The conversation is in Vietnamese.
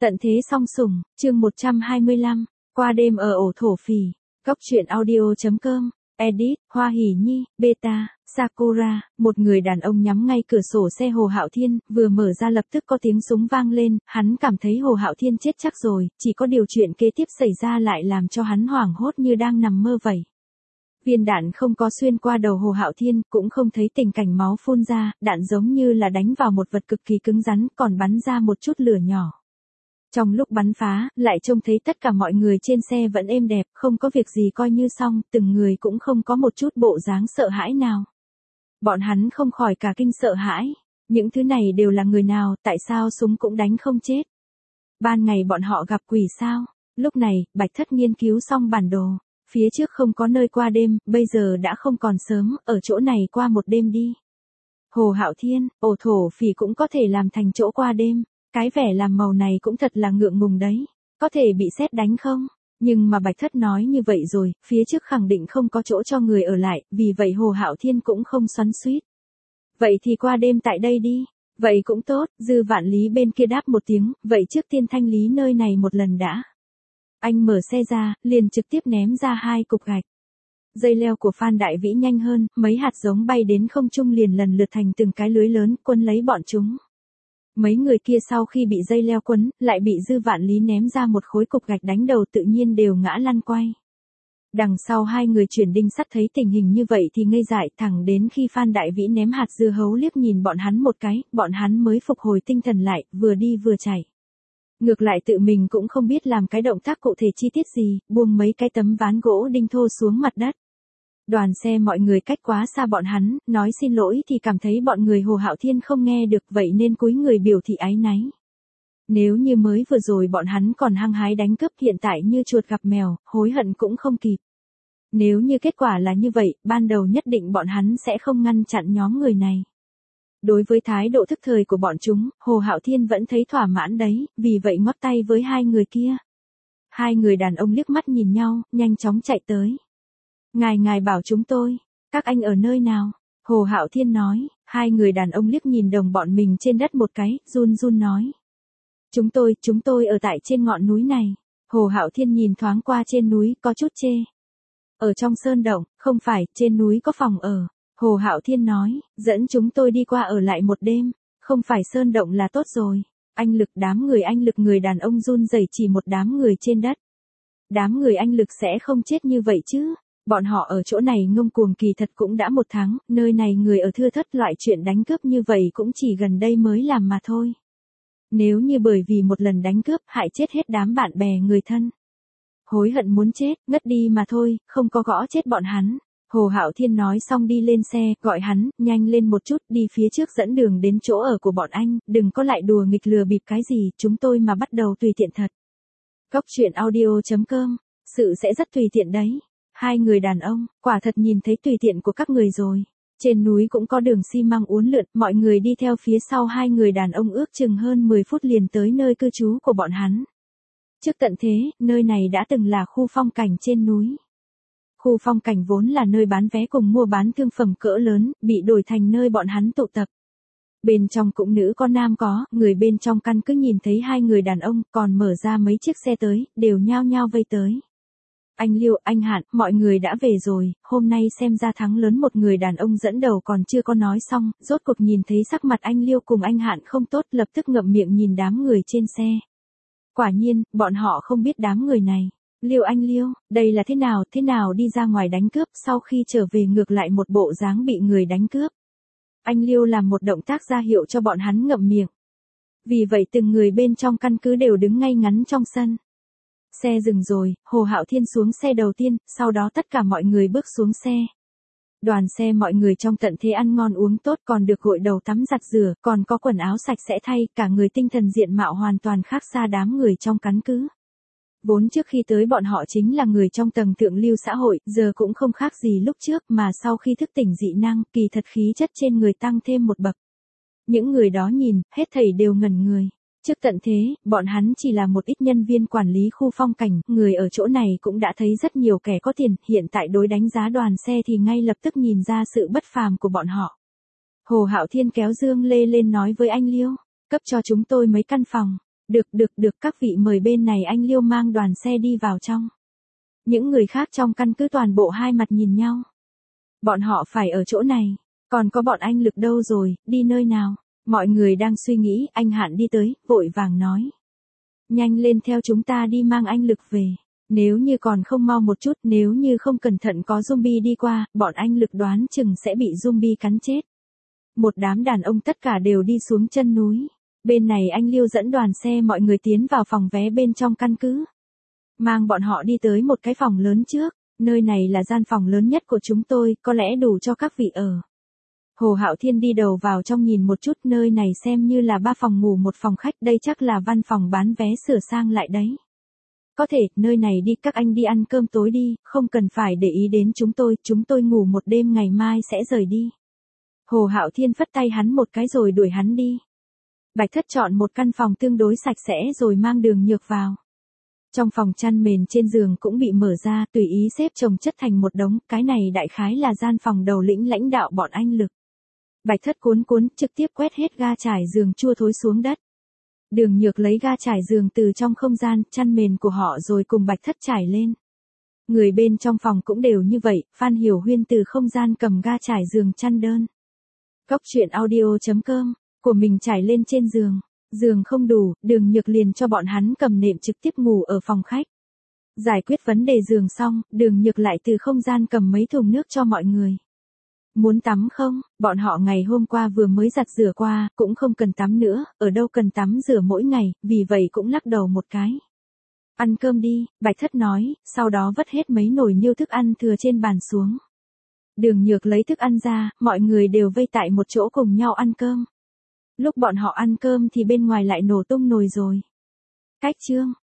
Tận thế song sủng, chương 125, qua đêm ở ổ thổ phỉ. Góc truyện audio.com, edit, Hoa Hỷ Nhi, beta, Sakura. Một người đàn ông nhắm ngay cửa sổ xe Hồ Hạo Thiên, vừa mở ra lập tức có tiếng súng vang lên, hắn cảm thấy Hồ Hạo Thiên chết chắc rồi, chỉ có điều chuyện kế tiếp xảy ra lại làm cho hắn hoảng hốt như đang nằm mơ vậy. Viên đạn không có xuyên qua đầu Hồ Hạo Thiên, cũng không thấy tình cảnh máu phun ra, đạn giống như là đánh vào một vật cực kỳ cứng rắn, còn bắn ra một chút lửa nhỏ. Trong lúc bắn phá, lại trông thấy tất cả mọi người trên xe vẫn êm đẹp, không có việc gì coi như xong, từng người cũng không có một chút bộ dáng sợ hãi nào. Bọn hắn không khỏi cả kinh sợ hãi. Những thứ này đều là người nào, tại sao súng cũng đánh không chết? Ban ngày bọn họ gặp quỷ sao? Lúc này, Bạch Thất nghiên cứu xong bản đồ. Phía trước không có nơi qua đêm, bây giờ đã không còn sớm, ở chỗ này qua một đêm đi. Hồ Hạo Thiên, ổ thổ phỉ cũng có thể làm thành chỗ qua đêm. Cái vẻ làm màu này cũng thật là ngượng ngùng đấy. Có thể bị sét đánh không? Nhưng mà Bạch Thất nói như vậy rồi, phía trước khẳng định không có chỗ cho người ở lại, vì vậy Hồ Hạo Thiên cũng không xoắn xuýt. Vậy thì qua đêm tại đây đi. Vậy cũng tốt, Dư Vạn Lý bên kia đáp một tiếng, vậy trước tiên thanh lý nơi này một lần đã. Anh mở xe ra, liền trực tiếp ném ra 2 cục gạch. Dây leo của Phan Đại Vĩ nhanh hơn, mấy hạt giống bay đến không trung liền lần lượt thành từng cái lưới lớn, quấn lấy bọn chúng. Mấy người kia sau khi bị dây leo quấn, lại bị Dư Vạn Lý ném ra một khối cục gạch đánh đầu tự nhiên đều ngã lăn quay. Đằng sau hai người chuyển đinh sắt thấy tình hình như vậy thì ngây dại, thẳng đến khi Phan Đại Vĩ ném hạt dưa hấu liếc nhìn bọn hắn một cái, bọn hắn mới phục hồi tinh thần lại, vừa đi vừa chạy. Ngược lại tự mình cũng không biết làm cái động tác cụ thể chi tiết gì, buông mấy cái tấm ván gỗ đinh thô xuống mặt đất. Đoàn xe mọi người cách quá xa bọn hắn, nói xin lỗi thì cảm thấy bọn người Hồ Hạo Thiên không nghe được, vậy nên cúi người biểu thị áy náy. Nếu như mới vừa rồi bọn hắn còn hăng hái đánh cướp, hiện tại như chuột gặp mèo, hối hận cũng không kịp. Nếu như kết quả là như vậy, ban đầu nhất định bọn hắn sẽ không ngăn chặn nhóm người này. Đối với thái độ thức thời của bọn chúng, Hồ Hạo Thiên vẫn thấy thỏa mãn đấy, vì vậy ngoắc tay với hai người kia. Hai người đàn ông liếc mắt nhìn nhau, nhanh chóng chạy tới. Ngài bảo chúng tôi, các anh ở nơi nào? Hồ Hạo Thiên nói, hai người đàn ông liếc nhìn đồng bọn mình trên đất một cái, run run nói. Chúng tôi ở tại trên ngọn núi này. Hồ Hạo Thiên nhìn thoáng qua trên núi, có chút chê. Ở trong sơn động, không phải, trên núi có phòng ở. Hồ Hạo Thiên nói, dẫn chúng tôi đi qua ở lại một đêm, không phải sơn động là tốt rồi. Anh Lực người đàn ông run rẩy chỉ một đám người trên đất. Đám người anh Lực sẽ không chết như vậy chứ. Bọn họ ở chỗ này ngông cuồng kỳ thật cũng đã 1 tháng, nơi này người ở thưa thớt, loại chuyện đánh cướp như vậy cũng chỉ gần đây mới làm mà thôi. Nếu như bởi vì một lần đánh cướp hại chết hết đám bạn bè người thân. Hối hận muốn chết, ngất đi mà thôi, không có gõ chết bọn hắn. Hồ Hạo Thiên nói xong đi lên xe, gọi hắn, nhanh lên một chút, đi phía trước dẫn đường đến chỗ ở của bọn anh, đừng có lại đùa nghịch lừa bịp cái gì, chúng tôi mà bắt đầu tùy tiện thật. Góc truyện audio.com, sự sẽ rất tùy tiện đấy. Hai người đàn ông, quả thật nhìn thấy tùy tiện của các người rồi. Trên núi cũng có đường xi măng uốn lượn, mọi người đi theo phía sau hai người đàn ông ước chừng hơn 10 phút liền tới nơi cư trú của bọn hắn. Trước tận thế, nơi này đã từng là khu phong cảnh trên núi. Khu phong cảnh vốn là nơi bán vé cùng mua bán thương phẩm cỡ lớn, bị đổi thành nơi bọn hắn tụ tập. Bên trong cũng nữ có nam có, người bên trong căn cứ nhìn thấy hai người đàn ông, còn mở ra mấy chiếc xe tới, đều nhao nhao vây tới. Anh Liêu, anh Hạn, mọi người đã về rồi, hôm nay xem ra thắng lớn. Một người đàn ông dẫn đầu còn chưa có nói xong, rốt cuộc nhìn thấy sắc mặt anh Liêu cùng anh Hạn không tốt, lập tức ngậm miệng nhìn đám người trên xe. Quả nhiên, bọn họ không biết đám người này. Anh Liêu, đây là thế nào đi ra ngoài đánh cướp, sau khi trở về ngược lại một bộ dáng bị người đánh cướp. Anh Liêu làm một động tác ra hiệu cho bọn hắn ngậm miệng. Vì vậy từng người bên trong căn cứ đều đứng ngay ngắn trong sân. Xe dừng rồi, Hồ Hạo Thiên xuống xe đầu tiên, sau đó tất cả mọi người bước xuống xe. Đoàn xe mọi người trong tận thế ăn ngon uống tốt, còn được gội đầu tắm giặt rửa, còn có quần áo sạch sẽ thay, cả người tinh thần diện mạo hoàn toàn khác xa đám người trong căn cứ. Vốn trước khi tới bọn họ chính là người trong tầng thượng lưu xã hội, giờ cũng không khác gì lúc trước, mà sau khi thức tỉnh dị năng, kỳ thật khí chất trên người tăng thêm một bậc. Những người đó nhìn, hết thảy đều ngẩn người. Trước tận thế, bọn hắn chỉ là một ít nhân viên quản lý khu phong cảnh, người ở chỗ này cũng đã thấy rất nhiều kẻ có tiền, hiện tại đối đánh giá đoàn xe thì ngay lập tức nhìn ra sự bất phàm của bọn họ. Hồ Hạo Thiên kéo Dương Lê lên nói với anh Liêu, cấp cho chúng tôi mấy căn phòng. Được, các vị mời bên này, anh Liêu mang đoàn xe đi vào trong. Những người khác trong căn cứ toàn bộ hai mặt nhìn nhau. Bọn họ phải ở chỗ này, còn có bọn anh Lực đâu rồi, đi nơi nào? Mọi người đang suy nghĩ, anh Hạn đi tới, vội vàng nói. Nhanh lên theo chúng ta đi mang anh Lực về. Nếu như còn không mau một chút, nếu như không cẩn thận có zombie đi qua, bọn anh Lực đoán chừng sẽ bị zombie cắn chết. Một đám đàn ông tất cả đều đi xuống chân núi. Bên này anh Liêu dẫn đoàn xe mọi người tiến vào phòng vé bên trong căn cứ. Mang bọn họ đi tới một cái phòng lớn trước. Nơi này là gian phòng lớn nhất của chúng tôi, có lẽ đủ cho các vị ở. Hồ Hạo Thiên đi đầu vào trong nhìn một chút, nơi này xem như là 3 phòng ngủ 1 phòng khách, đây chắc là văn phòng bán vé sửa sang lại đấy. Có thể, nơi này đi, các anh đi ăn cơm tối đi, không cần phải để ý đến chúng tôi ngủ một đêm ngày mai sẽ rời đi. Hồ Hạo Thiên phất tay hắn một cái rồi đuổi hắn đi. Bạch Thất chọn một căn phòng tương đối sạch sẽ rồi mang Đường Nhược vào. Trong phòng chăn mền trên giường cũng bị mở ra, tùy ý xếp chồng chất thành một đống, cái này đại khái là gian phòng đầu lĩnh lãnh đạo bọn anh Lực. Bạch Thất cuốn trực tiếp quét hết ga trải giường chua thối xuống đất. Đường Nhược lấy ga trải giường từ trong không gian, chăn mền của họ rồi cùng Bạch Thất trải lên. Người bên trong phòng cũng đều như vậy, Phan Hiểu Huyên từ không gian cầm ga trải giường chăn đơn. Cóc truyện audio.com, của mình trải lên trên giường. Giường không đủ, Đường Nhược liền cho bọn hắn cầm nệm trực tiếp ngủ ở phòng khách. Giải quyết vấn đề giường xong, Đường Nhược lại từ không gian cầm mấy thùng nước cho mọi người. Muốn tắm không? Bọn họ ngày hôm qua vừa mới giặt rửa qua, cũng không cần tắm nữa, ở đâu cần tắm rửa mỗi ngày, vì vậy cũng lắc đầu một cái. Ăn cơm đi, Bạch Thất nói, sau đó vất hết mấy nồi niêu thức ăn thừa trên bàn xuống. Đường Nhược lấy thức ăn ra, mọi người đều vây tại một chỗ cùng nhau ăn cơm. Lúc bọn họ ăn cơm thì bên ngoài lại nổ tung nồi rồi. Cách chương